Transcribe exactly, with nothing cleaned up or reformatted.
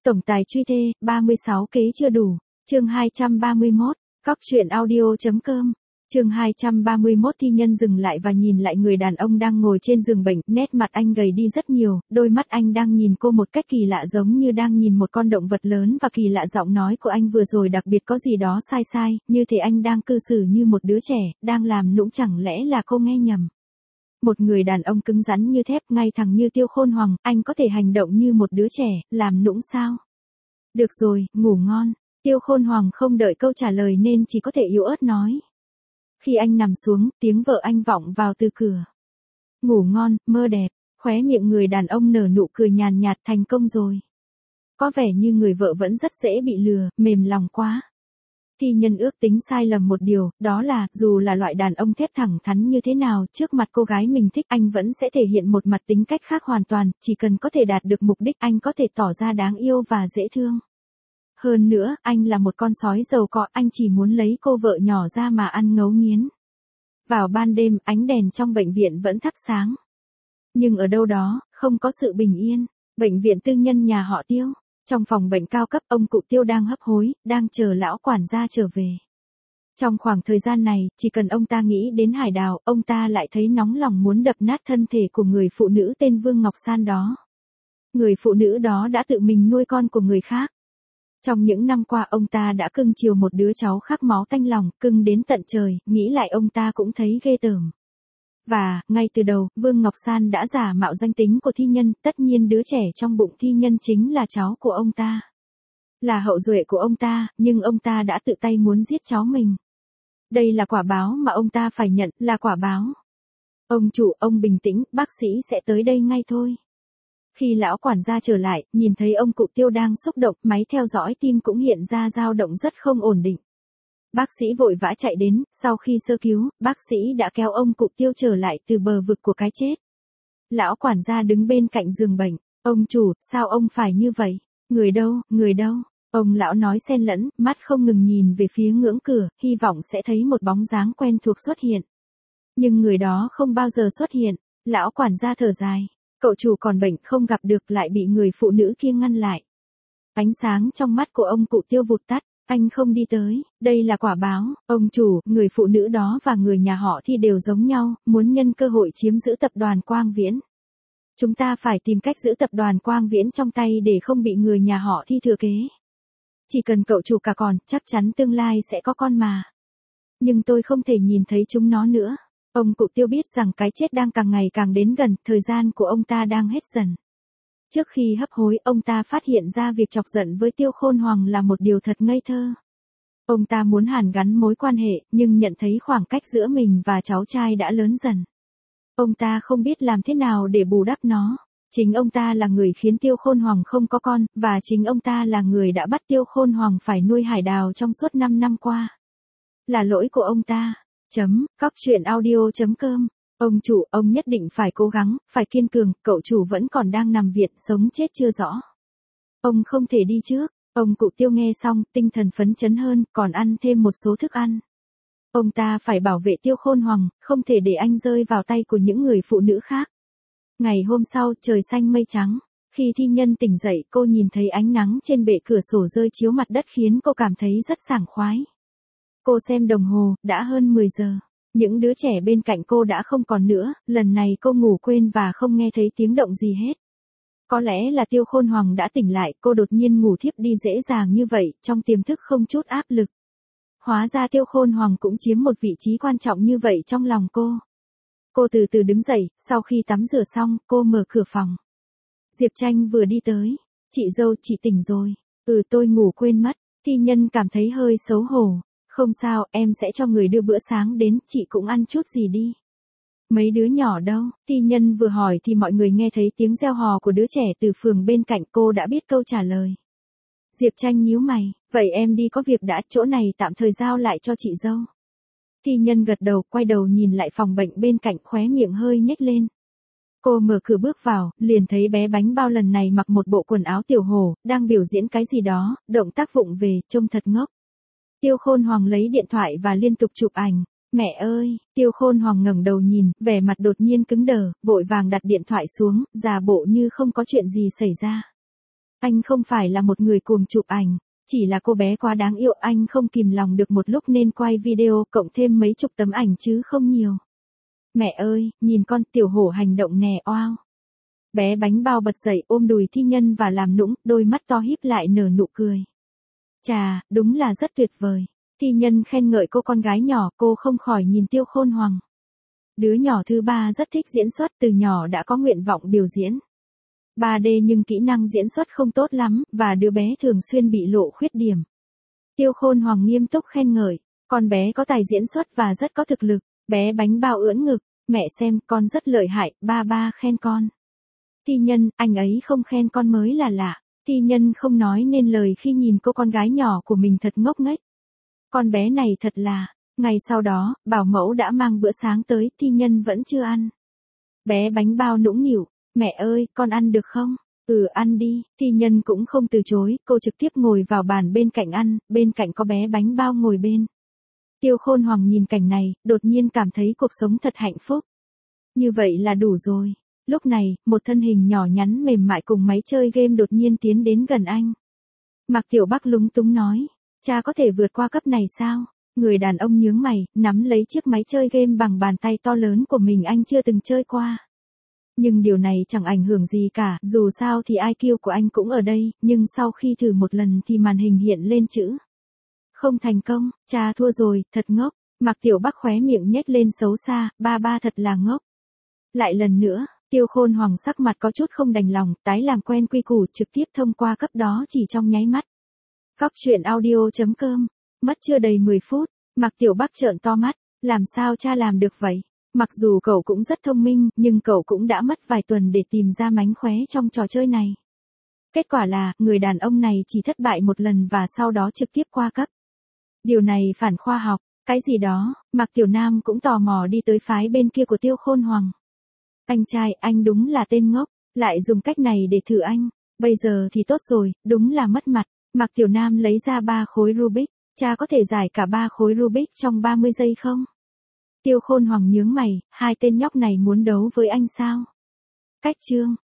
Tổng tài truy thê, ba mươi sáu kế chưa đủ. Chương hai trăm ba mươi mốt, Cóc truyện audio chấm com. Chương hai trăm ba mươi mốt Thi Nhân dừng lại và nhìn lại người đàn ông đang ngồi trên giường bệnh, nét mặt anh gầy đi rất nhiều, đôi mắt anh đang nhìn cô một cách kỳ lạ giống như đang nhìn một con động vật lớn và kỳ lạ giọng nói của anh vừa rồi đặc biệt có gì đó sai sai, như thể anh đang cư xử như một đứa trẻ, đang làm nũng chẳng lẽ là cô nghe nhầm. Một người đàn ông cứng rắn như thép, ngay thẳng như Tiêu Khôn Hoàng, anh có thể hành động như một đứa trẻ, làm nũng sao? Được rồi, ngủ ngon. Tiêu Khôn Hoàng không đợi câu trả lời nên chỉ có thể yếu ớt nói. Khi anh nằm xuống, tiếng vợ anh vọng vào từ cửa. Ngủ ngon, mơ đẹp, khóe miệng người đàn ông nở nụ cười nhàn nhạt, thành công rồi. Có vẻ như người vợ vẫn rất dễ bị lừa, mềm lòng quá. Thi Nhân ước tính sai lầm một điều, đó là, dù là loại đàn ông thép thẳng thắn như thế nào, trước mặt cô gái mình thích anh vẫn sẽ thể hiện một mặt tính cách khác hoàn toàn, chỉ cần có thể đạt được mục đích anh có thể tỏ ra đáng yêu và dễ thương. Hơn nữa, anh là một con sói giàu có, anh chỉ muốn lấy cô vợ nhỏ ra mà ăn ngấu nghiến. Vào ban đêm, ánh đèn trong bệnh viện vẫn thắp sáng. Nhưng ở đâu đó, không có sự bình yên. Bệnh viện tư nhân nhà họ Tiêu. Trong phòng bệnh cao cấp, ông cụ Tiêu đang hấp hối, đang chờ lão quản gia trở về. Trong khoảng thời gian này, chỉ cần ông ta nghĩ đến Hải Đào, ông ta lại thấy nóng lòng muốn đập nát thân thể của người phụ nữ tên Vương Ngọc San đó. Người phụ nữ đó đã tự mình nuôi con của người khác. Trong những năm qua ông ta đã cưng chiều một đứa cháu khác máu tanh lòng, cưng đến tận trời, nghĩ lại ông ta cũng thấy ghê tởm. Và, ngay từ đầu, Vương Ngọc San đã giả mạo danh tính của Thi Nhân, tất nhiên đứa trẻ trong bụng Thi Nhân chính là cháu của ông ta. Là hậu duệ của ông ta, nhưng ông ta đã tự tay muốn giết cháu mình. Đây là quả báo mà ông ta phải nhận, là quả báo. Ông chủ, ông bình tĩnh, bác sĩ sẽ tới đây ngay thôi. Khi lão quản gia trở lại, nhìn thấy ông cụ Tiêu đang xúc động, máy theo dõi tim cũng hiện ra dao động rất không ổn định. Bác sĩ vội vã chạy đến, sau khi sơ cứu, bác sĩ đã kéo ông cụ Tiêu trở lại từ bờ vực của cái chết. Lão quản gia đứng bên cạnh giường bệnh, ông chủ, sao ông phải như vậy? Người đâu, người đâu? Ông lão nói xen lẫn, mắt không ngừng nhìn về phía ngưỡng cửa, hy vọng sẽ thấy một bóng dáng quen thuộc xuất hiện. Nhưng người đó không bao giờ xuất hiện, lão quản gia thở dài. Cậu chủ còn bệnh không gặp được lại bị người phụ nữ kia ngăn lại. Ánh sáng trong mắt của ông cụ Tiêu vụt tắt, anh không đi tới, đây là quả báo, ông chủ, người phụ nữ đó và người nhà họ Thi đều giống nhau, muốn nhân cơ hội chiếm giữ tập đoàn Quang Viễn. Chúng ta phải tìm cách giữ tập đoàn Quang Viễn trong tay để không bị người nhà họ Thi thừa kế. Chỉ cần cậu chủ cả còn, chắc chắn tương lai sẽ có con mà. Nhưng tôi không thể nhìn thấy chúng nó nữa. Ông cụ Tiêu biết rằng cái chết đang càng ngày càng đến gần, thời gian của ông ta đang hết dần. Trước khi hấp hối, ông ta phát hiện ra việc chọc giận với Tiêu Khôn Hoàng là một điều thật ngây thơ. Ông ta muốn hàn gắn mối quan hệ, nhưng nhận thấy khoảng cách giữa mình và cháu trai đã lớn dần. Ông ta không biết làm thế nào để bù đắp nó. Chính ông ta là người khiến Tiêu Khôn Hoàng không có con, và chính ông ta là người đã bắt Tiêu Khôn Hoàng phải nuôi Hải Đào trong suốt năm năm qua. Là lỗi của ông ta. Chấm, Cóc truyện audio chấm com. Ông chủ, ông nhất định phải cố gắng, phải kiên cường, cậu chủ vẫn còn đang nằm viện, sống chết chưa rõ. Ông không thể đi trước. Ông cụ Tiêu nghe xong, tinh thần phấn chấn hơn, còn ăn thêm một số thức ăn. Ông ta phải bảo vệ Tiêu Khôn Hoàng, không thể để anh rơi vào tay của những người phụ nữ khác. Ngày hôm sau, trời xanh mây trắng. Khi Thi Nhân tỉnh dậy, cô nhìn thấy ánh nắng trên bệ cửa sổ rơi chiếu mặt đất khiến cô cảm thấy rất sảng khoái. Cô xem đồng hồ, đã hơn mười giờ. Những đứa trẻ bên cạnh cô đã không còn nữa, lần này cô ngủ quên và không nghe thấy tiếng động gì hết. Có lẽ là Tiêu Khôn Hoàng đã tỉnh lại, cô đột nhiên ngủ thiếp đi dễ dàng như vậy, trong tiềm thức không chút áp lực. Hóa ra Tiêu Khôn Hoàng cũng chiếm một vị trí quan trọng như vậy trong lòng cô. Cô từ từ đứng dậy, sau khi tắm rửa xong, cô mở cửa phòng. Diệp Tranh vừa đi tới. Chị dâu, chị tỉnh rồi. Ừ, tôi ngủ quên mất. Thi Nhân cảm thấy hơi xấu hổ. Không sao, em sẽ cho người đưa bữa sáng đến, chị cũng ăn chút gì đi. Mấy đứa nhỏ đâu? Thi Nhân vừa hỏi thì mọi người nghe thấy tiếng reo hò của đứa trẻ từ phường bên cạnh, cô đã biết câu trả lời. Diệp Tranh nhíu mày, vậy em đi có việc đã, chỗ này tạm thời giao lại cho chị dâu. Thi Nhân gật đầu, quay đầu nhìn lại phòng bệnh bên cạnh, khóe miệng hơi nhếch lên. Cô mở cửa bước vào, liền thấy bé Bánh Bao lần này mặc một bộ quần áo tiểu hổ, đang biểu diễn cái gì đó, động tác vụng về, trông thật ngốc. Tiêu Khôn Hoàng lấy điện thoại và liên tục chụp ảnh. Mẹ ơi, Tiêu Khôn Hoàng ngẩng đầu nhìn, vẻ mặt đột nhiên cứng đờ, vội vàng đặt điện thoại xuống, giả bộ như không có chuyện gì xảy ra. Anh không phải là một người cuồng chụp ảnh, chỉ là cô bé quá đáng yêu anh không kìm lòng được một lúc nên quay video cộng thêm mấy chục tấm ảnh chứ không nhiều. Mẹ ơi, nhìn con tiểu hổ hành động nè oao. Bé bánh bao bật dậy ôm đùi thi nhân và làm nũng, đôi mắt to híp lại nở nụ cười. Chà, đúng là rất tuyệt vời. Thi nhân khen ngợi cô con gái nhỏ, cô không khỏi nhìn Tiêu Khôn Hoàng. Đứa nhỏ thứ ba rất thích diễn xuất, từ nhỏ đã có nguyện vọng biểu diễn. ba D nhưng kỹ năng diễn xuất không tốt lắm, và đứa bé thường xuyên bị lộ khuyết điểm. Tiêu Khôn Hoàng nghiêm túc khen ngợi, con bé có tài diễn xuất và rất có thực lực. Bé bánh bao ưỡn ngực, mẹ xem con rất lợi hại, ba ba khen con. Thi nhân, anh ấy không khen con mới là lạ. Thi nhân không nói nên lời khi nhìn cô con gái nhỏ của mình thật ngốc nghếch. Con bé này thật là, ngày sau đó, bảo mẫu đã mang bữa sáng tới, thi nhân vẫn chưa ăn. Bé bánh bao nũng nịu, mẹ ơi, con ăn được không? Ừ ăn đi, thi nhân cũng không từ chối, cô trực tiếp ngồi vào bàn bên cạnh ăn, bên cạnh có bé bánh bao ngồi bên. Tiêu Khôn Hoàng nhìn cảnh này, đột nhiên cảm thấy cuộc sống thật hạnh phúc. Như vậy là đủ rồi. Lúc này, một thân hình nhỏ nhắn mềm mại cùng máy chơi game đột nhiên tiến đến gần anh. Mạc Tiểu Bắc lúng túng nói, cha có thể vượt qua cấp này sao? Người đàn ông nhướng mày, nắm lấy chiếc máy chơi game bằng bàn tay to lớn của mình anh chưa từng chơi qua. Nhưng điều này chẳng ảnh hưởng gì cả, dù sao thì i kiu của anh cũng ở đây, nhưng sau khi thử một lần thì màn hình hiện lên chữ. Không thành công, cha thua rồi, thật ngốc. Mạc Tiểu Bắc khóe miệng nhếch lên xấu xa, ba ba thật là ngốc. Lại lần nữa, Tiêu Khôn Hoàng sắc mặt có chút không đành lòng, tái làm quen quy củ trực tiếp thông qua cấp đó chỉ trong nháy mắt. Cóc truyện audio chấm com, mất chưa đầy mười phút, Mạc Tiểu Bắc trợn to mắt, làm sao cha làm được vậy? Mặc dù cậu cũng rất thông minh, nhưng cậu cũng đã mất vài tuần để tìm ra mánh khóe trong trò chơi này. Kết quả là, người đàn ông này chỉ thất bại một lần và sau đó trực tiếp qua cấp. Điều này phản khoa học, cái gì đó, Mạc Tiểu Nam cũng tò mò đi tới phái bên kia của Tiêu Khôn Hoàng. Anh trai, anh đúng là tên ngốc, lại dùng cách này để thử anh. Bây giờ thì tốt rồi, đúng là mất mặt. Mạc Tiểu Nam lấy ra ba khối Rubik, cha có thể giải cả ba khối Rubik trong ba mươi giây không? Tiêu Khôn Hoàng nhướng mày, hai tên nhóc này muốn đấu với anh sao? Cách chương